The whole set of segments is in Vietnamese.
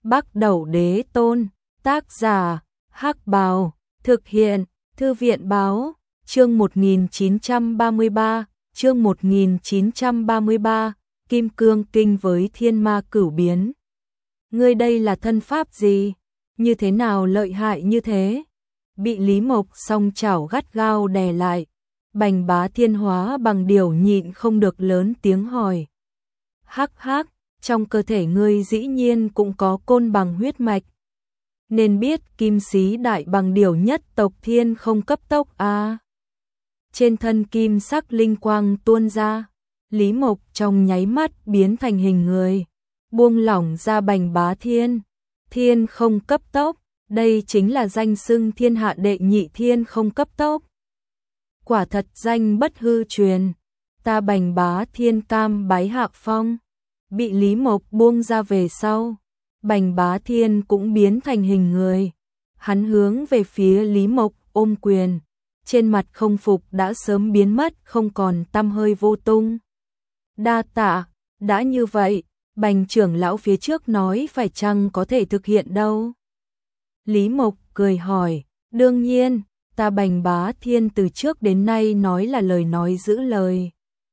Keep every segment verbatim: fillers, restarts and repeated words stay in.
Bắc Đẩu Đế Tôn, tác giả, Hắc Bào, thực hiện, Thư viện báo, chương một nghìn chín trăm ba mươi ba, chương một nghìn chín trăm ba mươi ba, Kim Cương Kinh với Thiên Ma Cửu Biến. Ngươi đây là thân pháp gì? Như thế nào lợi hại như thế? Bị Lý Mộc song chảo gắt gao đè lại, Bành Bá Thiên hóa bằng điều nhịn không được lớn tiếng hỏi. Hắc hắc, trong cơ thể ngươi dĩ nhiên cũng có côn bằng huyết mạch. Nên biết kim sĩ đại bằng điều nhất tộc thiên không cấp tốc a. À. Trên thân kim sắc linh quang tuôn ra, Lý Mộc trong nháy mắt biến thành hình người, buông lỏng ra Bành Bá Thiên. Thiên không cấp tốc, đây chính là danh xưng thiên hạ đệ nhị thiên không cấp tốc. Quả thật danh bất hư truyền, ta Bành Bá Thiên cam bái hạ phong. Bị Lý Mộc buông ra về sau, Bành Bá Thiên cũng biến thành hình người. Hắn hướng về phía Lý Mộc ôm quyền, trên mặt không phục đã sớm biến mất không còn tăm hơi vô tung. Đa tạ, đã như vậy, Bành trưởng lão phía trước nói phải chăng có thể thực hiện đâu? Lý Mộc cười hỏi, đương nhiên, ta Bành Bá Thiên từ trước đến nay nói là lời nói giữ lời.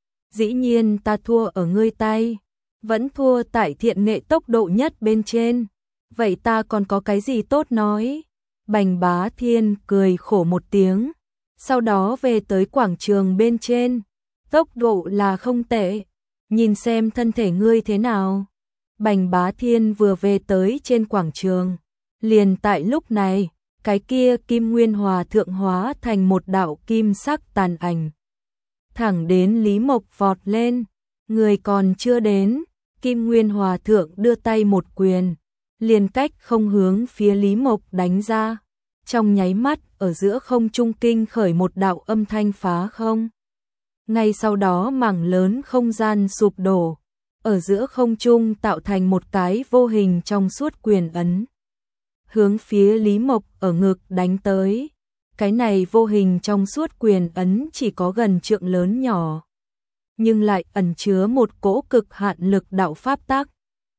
Dĩ nhiên ta thua ở ngươi tay, vẫn thua tại thiện nghệ tốc độ nhất bên trên, vậy ta còn có cái gì tốt nói? Bành Bá Thiên cười khổ một tiếng, sau đó về tới quảng trường bên trên, tốc độ là không tệ, nhìn xem thân thể ngươi thế nào. Bành Bá Thiên vừa về tới trên quảng trường, liền tại lúc này, cái kia Kim Nguyên Hòa thượng hóa thành một đạo kim sắc tàn ảnh, thẳng đến Lý Mộc vọt lên. Người còn chưa đến, Kim Nguyên Hòa thượng đưa tay một quyền, liền cách không hướng phía Lý Mộc đánh ra. Trong nháy mắt, ở giữa không trung kinh khởi một đạo âm thanh phá không. Ngay sau đó mảng lớn không gian sụp đổ, ở giữa không trung tạo thành một cái vô hình trong suốt quyền ấn, hướng phía Lý Mộc ở ngực đánh tới. Cái này vô hình trong suốt quyền ấn chỉ có gần trượng lớn nhỏ, nhưng lại ẩn chứa một cỗ cực hạn lực đạo pháp tắc.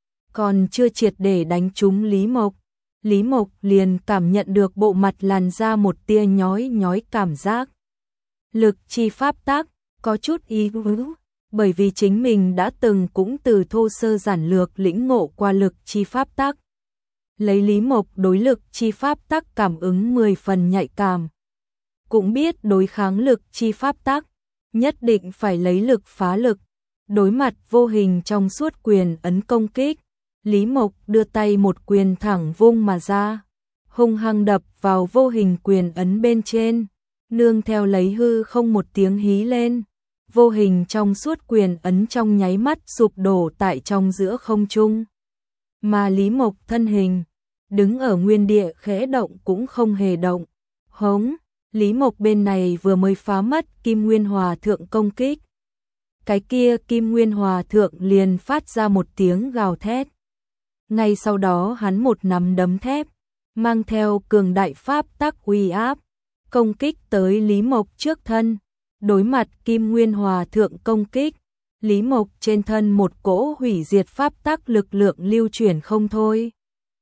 Còn chưa triệt để đánh trúng Lý Mộc, Lý Mộc liền cảm nhận được bộ mặt làn ra một tia nhói nhói cảm giác. Lực chi pháp tắc, có chút ý vứ, bởi vì chính mình đã từng cũng từ thô sơ giản lược lĩnh ngộ qua lực chi pháp tắc. Lấy Lý Mộc đối lực chi pháp tắc cảm ứng mười phần nhạy cảm, cũng biết đối kháng lực chi pháp tắc, nhất định phải lấy lực phá lực. Đối mặt vô hình trong suốt quyền ấn công kích, Lý Mộc đưa tay một quyền thẳng vung mà ra, hung hăng đập vào vô hình quyền ấn bên trên, nương theo lấy hư không một tiếng hí lên. Vô hình trong suốt quyền ấn trong nháy mắt sụp đổ tại trong giữa không trung. Mà Lý Mộc thân hình, đứng ở nguyên địa khẽ động cũng không hề động. Hống, Lý Mộc bên này vừa mới phá mất Kim Nguyên Hòa thượng công kích. Cái kia Kim Nguyên Hòa thượng liền phát ra một tiếng gào thét. Ngay sau đó hắn một nắm đấm thép, mang theo cường đại pháp tắc uy áp, công kích tới Lý Mộc trước thân. Đối mặt Kim Nguyên Hòa thượng công kích, Lý Mộc trên thân một cỗ hủy diệt pháp tắc lực lượng lưu chuyển không thôi.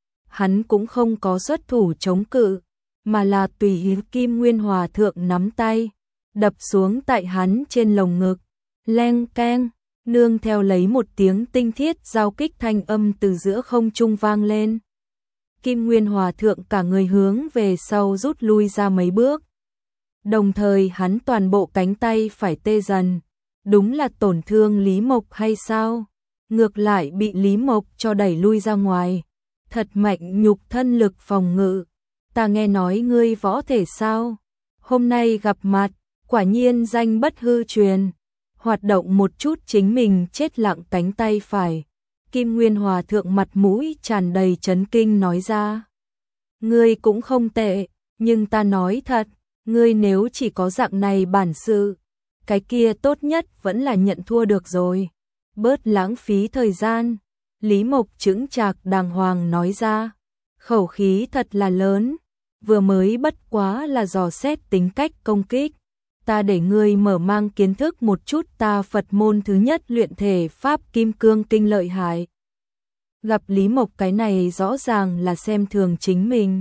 Hắn cũng không có xuất thủ chống cự, mà là tùy ý Kim Nguyên Hòa thượng nắm tay, đập xuống tại hắn trên lồng ngực. Leng keng, nương theo lấy một tiếng tinh thiết giao kích thanh âm từ giữa không trung vang lên. Kim Nguyên Hòa thượng cả người hướng về sau rút lui ra mấy bước. Đồng thời hắn toàn bộ cánh tay phải tê dần, đúng là tổn thương Lý Mộc hay sao? Ngược lại bị Lý Mộc cho đẩy lui ra ngoài, thật mạnh nhục thân lực phòng ngự. Ta nghe nói ngươi võ thể sao? Hôm nay gặp mặt, quả nhiên danh bất hư truyền. Hoạt động một chút chính mình chết lặng cánh tay phải, Kim Nguyên Hòa thượng mặt mũi tràn đầy chấn kinh nói ra. Ngươi cũng không tệ, nhưng ta nói thật, ngươi nếu chỉ có dạng này bản sự, cái kia tốt nhất vẫn là nhận thua được rồi. Bớt lãng phí thời gian, Lý Mộc chững chạc đàng hoàng nói ra. Khẩu khí thật là lớn, vừa mới bất quá là dò xét tính cách công kích. Ta để ngươi mở mang kiến thức một chút ta Phật môn thứ nhất luyện thể pháp Kim Cương Kinh lợi hại. Gặp Lý Mộc cái này rõ ràng là xem thường chính mình.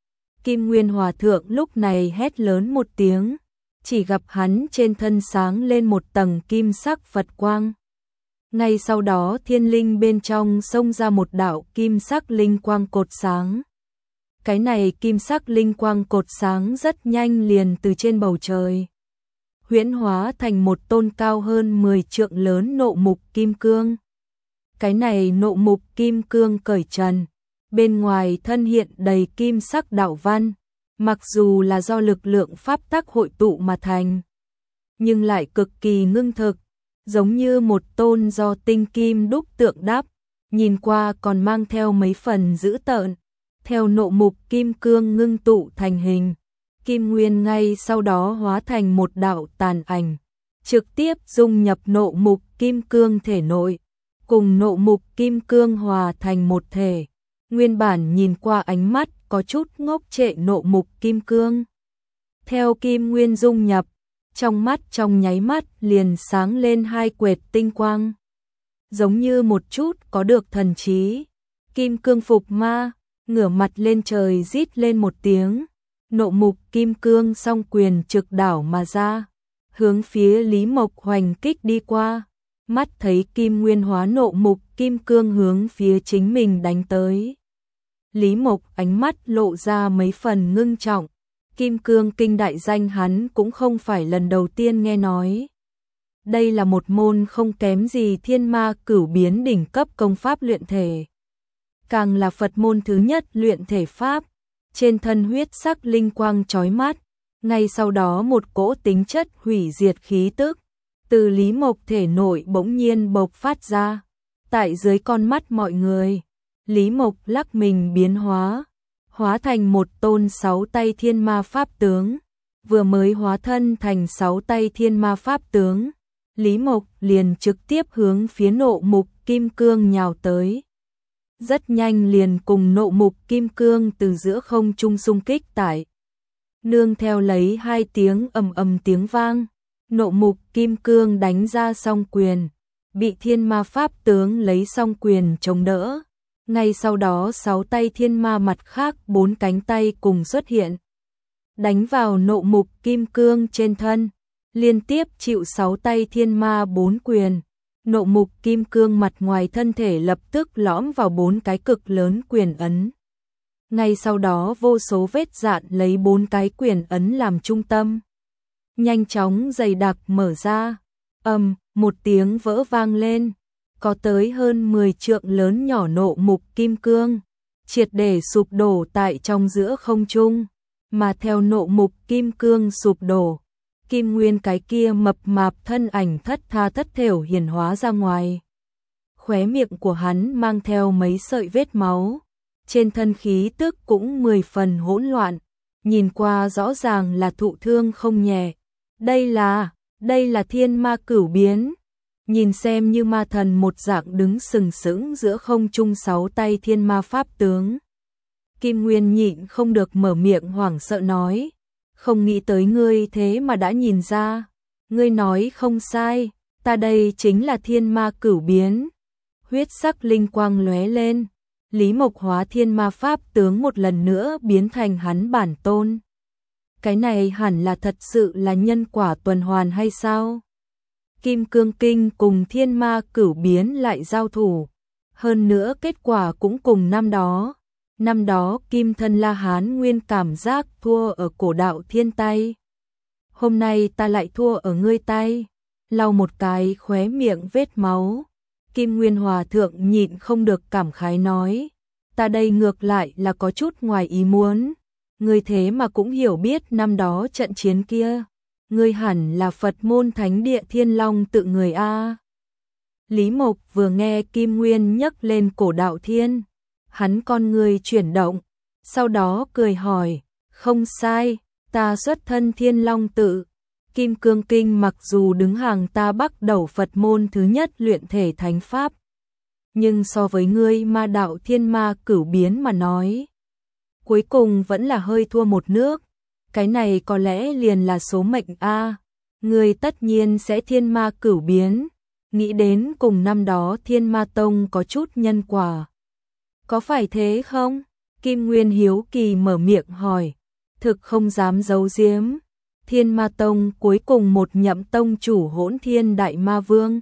Kim Nguyên Hòa Thượng lúc này hét lớn một tiếng, chỉ gặp hắn trên thân sáng lên một tầng kim sắc Phật quang. Ngay sau đó thiên linh bên trong xông ra một đạo kim sắc linh quang cột sáng. Cái này kim sắc linh quang cột sáng rất nhanh liền từ trên bầu trời huyễn hóa thành một tôn cao hơn mười trượng lớn nộ mục kim cương. Cái này nộ mục kim cương cởi trần, bên ngoài thân hiện đầy kim sắc đạo văn, mặc dù là do lực lượng pháp tắc hội tụ mà thành, nhưng lại cực kỳ ngưng thực, giống như một tôn do tinh kim đúc tượng đắp, nhìn qua còn mang theo mấy phần dữ tợn. Theo nộ mục kim cương ngưng tụ thành hình, Kim Nguyên ngay sau đó hóa thành một đạo tàn ảnh, trực tiếp dung nhập nộ mục kim cương thể nội, cùng nộ mục kim cương hòa thành một thể. Nguyên bản nhìn qua ánh mắt có chút ngốc trệ nộ mục kim cương, theo Kim Nguyên dung nhập, trong mắt trong nháy mắt liền sáng lên hai quệt tinh quang, giống như một chút có được thần trí. Kim cương phục ma, ngửa mặt lên trời rít lên một tiếng, nộ mục kim cương song quyền trực đảo mà ra, hướng phía Lý Mộc hoành kích đi qua. Mắt thấy Kim Nguyên hóa nộ mục kim cương hướng phía chính mình đánh tới, Lý Mộc ánh mắt lộ ra mấy phần ngưng trọng. Kim cương kinh đại danh hắn cũng không phải lần đầu tiên nghe nói. Đây là một môn không kém gì thiên ma cửu biến đỉnh cấp công pháp luyện thể, càng là Phật môn thứ nhất luyện thể pháp. Trên thân huyết sắc linh quang chói mắt, ngay sau đó một cỗ tính chất hủy diệt khí tức từ Lý Mộc thể nội bỗng nhiên bộc phát ra. Tại dưới con mắt mọi người, Lý Mộc lắc mình biến hóa, hóa thành một tôn sáu tay thiên ma pháp tướng. Vừa mới hóa thân thành sáu tay thiên ma pháp tướng, Lý Mộc liền trực tiếp hướng phía nộ mục kim cương nhào tới. Rất nhanh liền cùng nộ mục kim cương từ giữa không trung xung kích tại. Nương theo lấy hai tiếng ầm ầm tiếng vang, nộ mục kim cương đánh ra song quyền, bị thiên ma pháp tướng lấy song quyền chống đỡ. Ngay sau đó sáu tay thiên ma mặt khác bốn cánh tay cùng xuất hiện, đánh vào nộ mục kim cương trên thân, liên tiếp chịu sáu tay thiên ma bốn quyền. Nộ mục kim cương mặt ngoài thân thể lập tức lõm vào bốn cái cực lớn quyền ấn. Ngay sau đó vô số vết dạn lấy bốn cái quyền ấn làm trung tâm, nhanh chóng dày đặc mở ra. Ầm, một tiếng vỡ vang lên, có tới hơn mười trượng lớn nhỏ nộ mục kim cương triệt để sụp đổ tại trong giữa không trung. Mà theo nộ mục kim cương sụp đổ, Kim Nguyên cái kia mập mạp thân ảnh thất tha thất thểu hiển hóa ra ngoài. Khóe miệng của hắn mang theo mấy sợi vết máu, trên thân khí tức cũng mười phần hỗn loạn, nhìn qua rõ ràng là thụ thương không nhẹ. Đây là, đây là thiên ma cửu biến. Nhìn xem như ma thần một dạng đứng sừng sững giữa không trung sáu tay thiên ma pháp tướng, Kim Nguyên nhịn không được mở miệng hoảng sợ nói. Không nghĩ tới ngươi thế mà đã nhìn ra. Ngươi nói không sai, ta đây chính là thiên ma cửu biến. Huyết sắc linh quang lóe lên, Lý Mộc hóa thiên ma pháp tướng một lần nữa biến thành hắn bản tôn. Cái này hẳn là thật sự là nhân quả tuần hoàn hay sao? Kim cương kinh cùng thiên ma cửu biến lại giao thủ, hơn nữa kết quả cũng cùng năm đó. Năm đó Kim Thân La Hán Nguyên cảm giác thua ở cổ đạo thiên tay. Hôm nay ta lại thua ở ngươi tay. Lau một cái khóe miệng vết máu, Kim Nguyên Hòa Thượng nhịn không được cảm khái nói. Ta đây ngược lại là có chút ngoài ý muốn. Ngươi thế mà cũng hiểu biết năm đó trận chiến kia. Ngươi hẳn là Phật môn thánh địa Thiên Long tự người A. Lý Mộc vừa nghe Kim Nguyên nhắc lên cổ đạo thiên, hắn con người chuyển động, sau đó cười hỏi, không sai, ta xuất thân Thiên Long tự. Kim Cương Kinh mặc dù đứng hàng ta Bắc đầu Phật môn thứ nhất luyện thể thánh pháp, nhưng so với ngươi ma đạo thiên ma cửu biến mà nói, cuối cùng vẫn là hơi thua một nước. Cái này có lẽ liền là số mệnh a. Ngươi tất nhiên sẽ thiên ma cửu biến. Nghĩ đến cùng năm đó Thiên Ma Tông có chút nhân quả, Có phải thế không? Kim Nguyên hiếu kỳ mở miệng hỏi. Thực không dám giấu giếm. Thiên Ma Tông cuối cùng một nhậm tông chủ Hỗn Thiên Đại Ma Vương.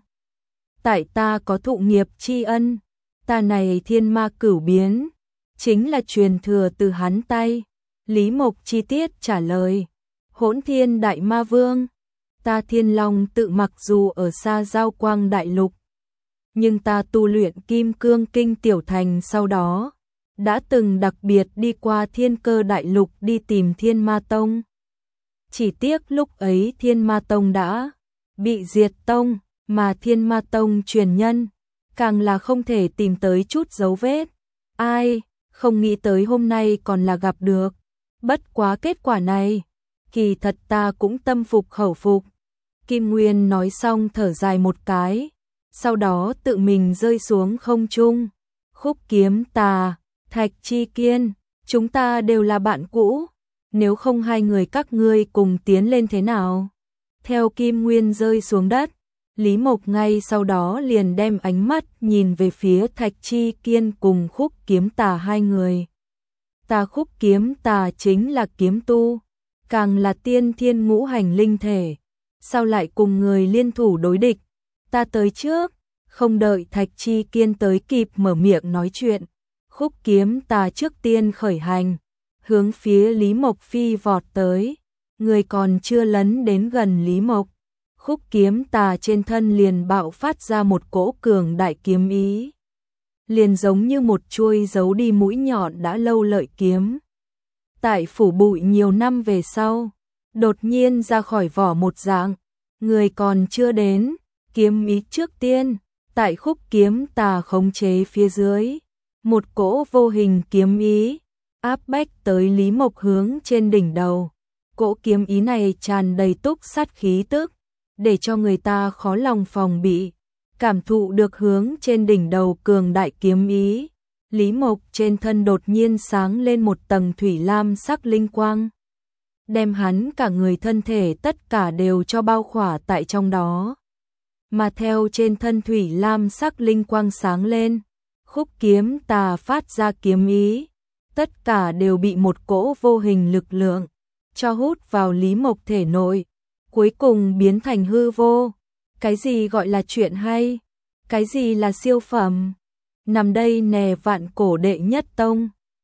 Tại ta có thụ nghiệp tri ân, ta này thiên ma cửu biến, chính là truyền thừa từ hắn tay. Lý Mộc chi tiết trả lời. Hỗn Thiên Đại Ma Vương, ta Thiên Long tự mặc dù ở xa Giao Quang Đại Lục, nhưng ta tu luyện Kim Cương Kinh Tiểu Thành sau đó, đã từng đặc biệt đi qua Thiên Cơ Đại Lục đi tìm Thiên Ma Tông. Chỉ tiếc lúc ấy Thiên Ma Tông đã bị diệt tông, mà Thiên Ma Tông truyền nhân, càng là không thể tìm tới chút dấu vết. Ai, không nghĩ tới hôm nay còn là gặp được. Bất quá kết quả này, kỳ thật ta cũng tâm phục khẩu phục. Kim Nguyên nói xong thở dài một cái, sau đó tự mình rơi xuống không trung. Khúc Kiếm Tà, Thạch Chi Kiên, chúng ta đều là bạn cũ, nếu không hai người các ngươi cùng tiến lên thế nào? Theo Kim Nguyên rơi xuống đất, Lý Mộc ngay sau đó liền đem ánh mắt nhìn về phía Thạch Chi Kiên cùng Khúc Kiếm Tà hai người. Ta Khúc Kiếm Tà chính là kiếm tu, càng là tiên thiên ngũ hành linh thể, sao lại cùng người liên thủ đối địch? Ta tới trước. Không đợi Thạch Chi Kiên tới kịp mở miệng nói chuyện, Khúc Kiếm Tà trước tiên khởi hành, hướng phía Lý Mộc phi vọt tới. Người còn chưa lấn đến gần Lý Mộc, Khúc Kiếm Tà trên thân liền bạo phát ra một cỗ cường đại kiếm ý, liền giống như một chuôi giấu đi mũi nhọn đã lâu lợi kiếm. Tại phủ bụi nhiều năm về sau, đột nhiên ra khỏi vỏ một dạng, người còn chưa đến, kiếm ý trước tiên, tại Khúc Kiếm Tà khống chế phía dưới, một cỗ vô hình kiếm ý áp bách tới Lý Mộc hướng trên đỉnh đầu. Cỗ kiếm ý này tràn đầy túc sát khí tức, để cho người ta khó lòng phòng bị. Cảm thụ được hướng trên đỉnh đầu cường đại kiếm ý, Lý Mộc trên thân đột nhiên sáng lên một tầng thủy lam sắc linh quang, đem hắn cả người thân thể tất cả đều cho bao khỏa tại trong đó. Mà theo trên thân thủy lam sắc linh quang sáng lên, Khúc Kiếm Tà phát ra kiếm ý, tất cả đều bị một cỗ vô hình lực lượng cho hút vào Lý Mộc thể nội, cuối cùng biến thành hư vô. Cái gì gọi là chuyện hay? Cái gì là siêu phẩm? Nằm đây nè vạn cổ đệ nhất tông.